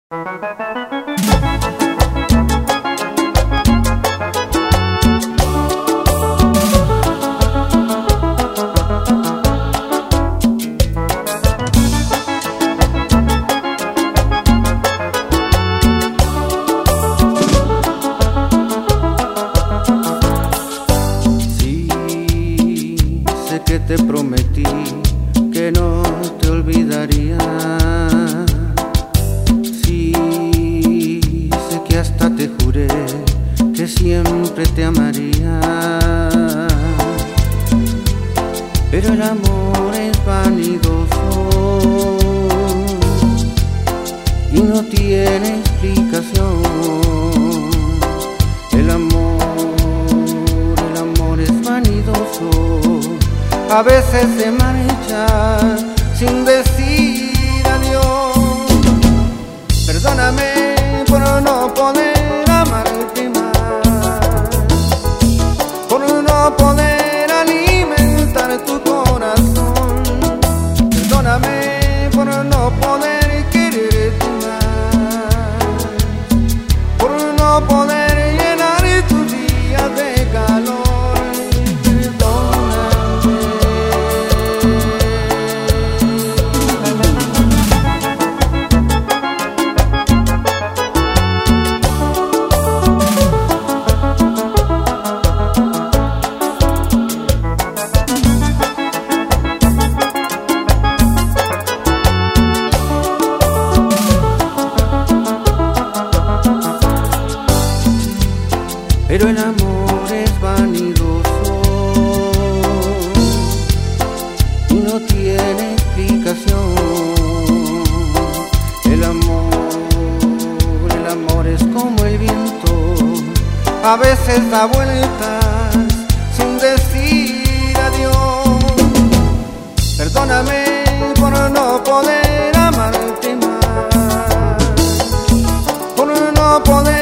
Que te prometí que no te olvidaría. Sí, sé que hasta te juré que siempre te amaría. Pero el amor es vanidoso y no tiene explicación. El amor es vanidoso. A veces se marcha sin decir adiós. Perdóname por no poder amarte más, por no poder alimentar tu corazón. Perdóname por no poder quererte más, por no poder llenar tus días de calor. Pero el amor es vanidoso y no tiene explicación. El amor es como el viento, a veces da vueltas sin decir adiós. Perdóname por no poder amarte más, por no poder